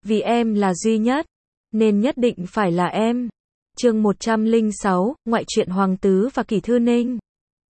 Vì em là duy nhất, nên nhất định phải là em. Chương 106, Ngoại truyện Hoàng Tứ và Kỷ Thư Ninh.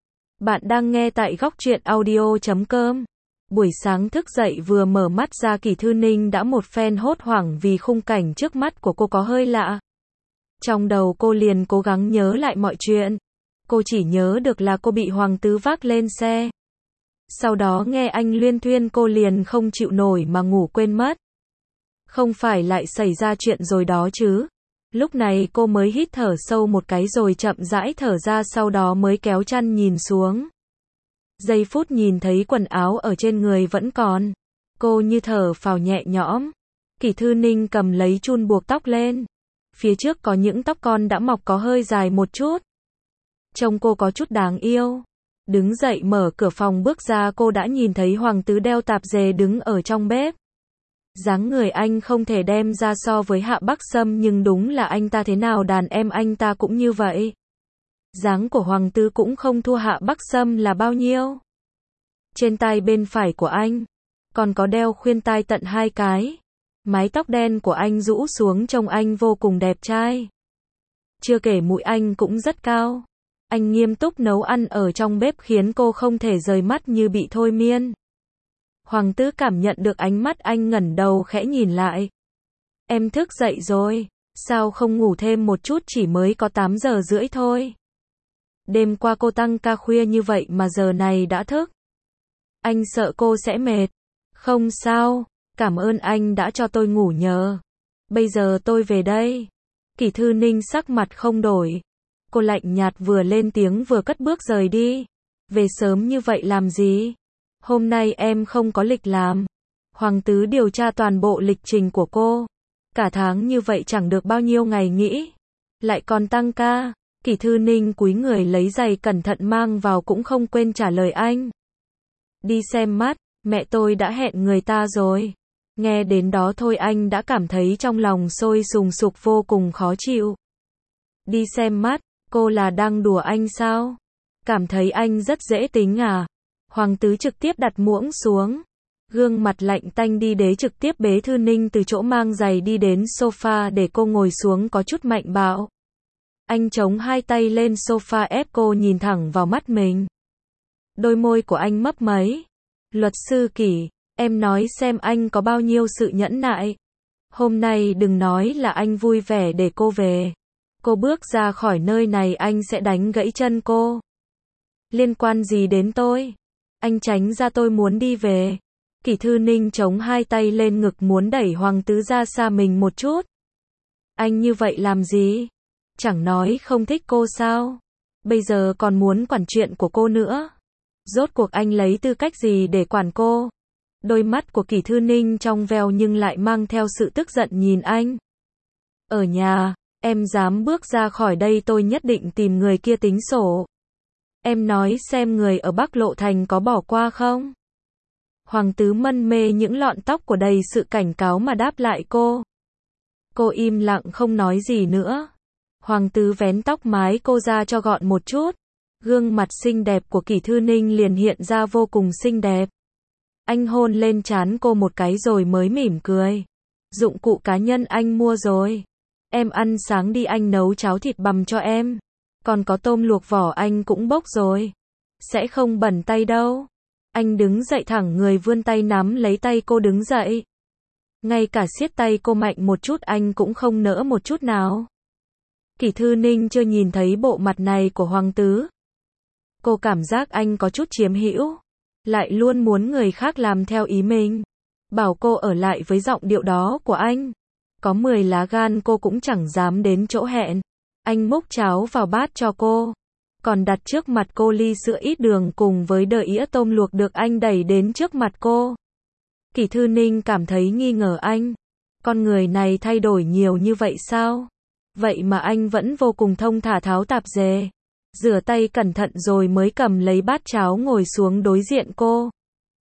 Bạn đang nghe tại góc truyện audio.com. Buổi sáng thức dậy vừa mở mắt ra Kỷ Thư Ninh đã một phen hốt hoảng vì khung cảnh trước mắt của cô có hơi lạ. Trong đầu cô liền cố gắng nhớ lại mọi chuyện. Cô chỉ nhớ được là cô bị Hoàng Tứ vác lên xe. Sau đó nghe anh luyên thuyên cô liền không chịu nổi mà ngủ quên mất. Không phải lại xảy ra chuyện rồi đó chứ. Lúc này cô mới hít thở sâu một cái rồi chậm rãi thở ra, sau đó mới kéo chăn nhìn xuống. Giây phút nhìn thấy quần áo ở trên người vẫn còn. Cô như thở phào nhẹ nhõm. Kỷ Thư Ninh cầm lấy chun buộc tóc lên. Phía trước có những tóc con đã mọc có hơi dài một chút. Trông cô có chút đáng yêu. Đứng dậy mở cửa phòng bước ra cô đã nhìn thấy Hoàng Tứ đeo tạp dề đứng ở trong bếp. Dáng người anh không thể đem ra so với Hạ Bắc Sâm, nhưng đúng là anh ta thế nào đàn em anh ta cũng như vậy. Dáng của Hoàng Tứ cũng không thua Hạ Bắc Sâm là bao nhiêu. Trên tai bên phải của anh còn có đeo khuyên tai tận 2 cái. Mái tóc đen của anh rũ xuống trông anh vô cùng đẹp trai. Chưa kể mũi anh cũng rất cao. Anh nghiêm túc nấu ăn ở trong bếp khiến cô không thể rời mắt như bị thôi miên. Hoàng Tứ cảm nhận được ánh mắt anh, ngẩng đầu khẽ nhìn lại. Em thức dậy rồi, sao không ngủ thêm một chút, chỉ mới có 8 giờ rưỡi thôi. Đêm qua cô tăng ca khuya như vậy mà giờ này đã thức. Anh sợ cô sẽ mệt. Không sao, cảm ơn anh đã cho tôi ngủ nhờ. Bây giờ tôi về đây. Kỷ Thư Ninh sắc mặt không đổi. Cô lạnh nhạt vừa lên tiếng vừa cất bước rời đi. Về sớm như vậy làm gì? Hôm nay em không có lịch làm. Hoàng Tứ điều tra toàn bộ lịch trình của cô. Cả tháng như vậy chẳng được bao nhiêu ngày nghỉ. Lại còn tăng ca. Kỷ Thư Ninh cúi người lấy giày cẩn thận mang vào cũng không quên trả lời anh. Đi xem mắt, mẹ tôi đã hẹn người ta rồi. Nghe đến đó thôi anh đã cảm thấy trong lòng sôi sùng sục vô cùng khó chịu. Đi xem mắt, cô là đang đùa anh sao? Cảm thấy anh rất dễ tính à? Hoàng Tứ trực tiếp đặt muỗng xuống. Gương mặt lạnh tanh đi đế trực tiếp bế Thư Ninh từ chỗ mang giày đi đến sofa để cô ngồi xuống có chút mạnh bạo. Anh chống 2 tay lên sofa ép cô nhìn thẳng vào mắt mình. Đôi môi của anh mấp máy. Luật sư Kỷ, em nói xem anh có bao nhiêu sự nhẫn nại. Hôm nay đừng nói là anh vui vẻ để cô về. Cô bước ra khỏi nơi này anh sẽ đánh gãy chân cô. Liên quan gì đến tôi? Anh tránh ra, tôi muốn đi về. Kỷ Thư Ninh chống 2 tay lên ngực muốn đẩy Hoàng Tứ ra xa mình một chút. Anh như vậy làm gì? Chẳng nói không thích cô sao? Bây giờ còn muốn quản chuyện của cô nữa. Rốt cuộc anh lấy tư cách gì để quản cô? Đôi mắt của Kỷ Thư Ninh trong veo nhưng lại mang theo sự tức giận nhìn anh. Ở nhà, em dám bước ra khỏi đây tôi nhất định tìm người kia tính sổ. Em nói xem người ở Bắc Lộ Thành có bỏ qua không? Hoàng Tứ mân mê những lọn tóc của đầy sự cảnh cáo mà đáp lại cô. Cô im lặng không nói gì nữa. Hoàng Tứ vén tóc mái cô ra cho gọn một chút. Gương mặt xinh đẹp của Kỷ Thư Ninh liền hiện ra vô cùng xinh đẹp. Anh hôn lên trán cô một cái rồi mới mỉm cười. Dụng cụ cá nhân anh mua rồi. Em ăn sáng đi, anh nấu cháo thịt bằm cho em. Còn có tôm luộc vỏ anh cũng bốc rồi. Sẽ không bẩn tay đâu. Anh đứng dậy thẳng người vươn tay nắm lấy tay cô đứng dậy. Ngay cả siết tay cô mạnh một chút anh cũng không nỡ một chút nào. Kỷ Thư Ninh chưa nhìn thấy bộ mặt này của Hoàng Tứ. Cô cảm giác anh có chút chiếm hữu. Lại luôn muốn người khác làm theo ý mình. Bảo cô ở lại với giọng điệu đó của anh. Có 10 lá gan cô cũng chẳng dám đến chỗ hẹn. Anh múc cháo vào bát cho cô. Còn đặt trước mặt cô ly sữa ít đường cùng với đĩa tôm luộc được anh đẩy đến trước mặt cô. Kỷ Thư Ninh cảm thấy nghi ngờ anh. Con người này thay đổi nhiều như vậy sao? Vậy mà anh vẫn vô cùng thông thả tháo tạp dề. Rửa tay cẩn thận rồi mới cầm lấy bát cháo ngồi xuống đối diện cô.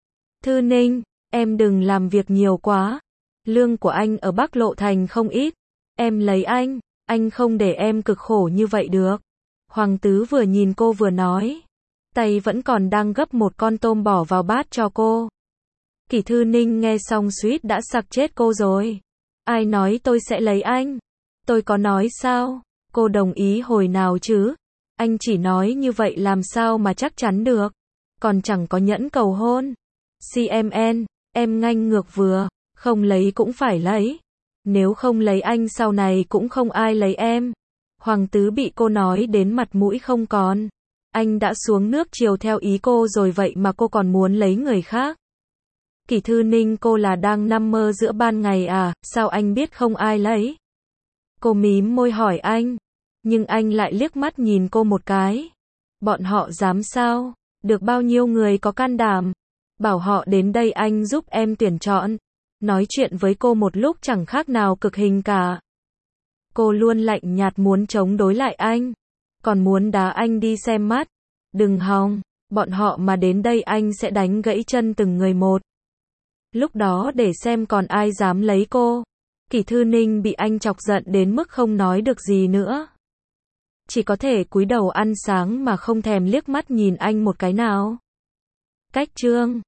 Thư Ninh, em đừng làm việc nhiều quá. Lương của anh ở Bắc Lộ Thành không ít. Em lấy anh không để em cực khổ như vậy được. Hoàng Tứ vừa nhìn cô vừa nói. Tay vẫn còn đang gấp một con tôm bỏ vào bát cho cô. Kỷ Thư Ninh nghe xong suýt đã sặc chết cô rồi. Ai nói tôi sẽ lấy anh? Tôi có nói sao? Cô đồng ý hồi nào chứ? Anh chỉ nói như vậy làm sao mà chắc chắn được? Còn chẳng có nhẫn cầu hôn. CMN, em nganh ngược vừa, không lấy cũng phải lấy. Nếu không lấy anh sau này cũng không ai lấy em. Hoàng Tứ bị cô nói đến mặt mũi không còn. Anh đã xuống nước chiều theo ý cô rồi vậy mà cô còn muốn lấy người khác. Kỷ Thư Ninh, cô là đang nằm mơ giữa ban ngày à, sao anh biết không ai lấy? Cô mím môi hỏi anh, nhưng anh lại liếc mắt nhìn cô một cái. Bọn họ dám sao? Được bao nhiêu người có can đảm? Bảo họ đến đây anh giúp em tuyển chọn. Nói chuyện với cô một lúc chẳng khác nào cực hình cả. Cô luôn lạnh nhạt muốn chống đối lại anh. Còn muốn đá anh đi xem mắt. Đừng hòng, bọn họ mà đến đây anh sẽ đánh gãy chân từng người một. Lúc đó để xem còn ai dám lấy cô. Kỷ Thư Ninh bị anh chọc giận đến mức không nói được gì nữa. Chỉ có thể cúi đầu ăn sáng mà không thèm liếc mắt nhìn anh một cái nào. Cách chương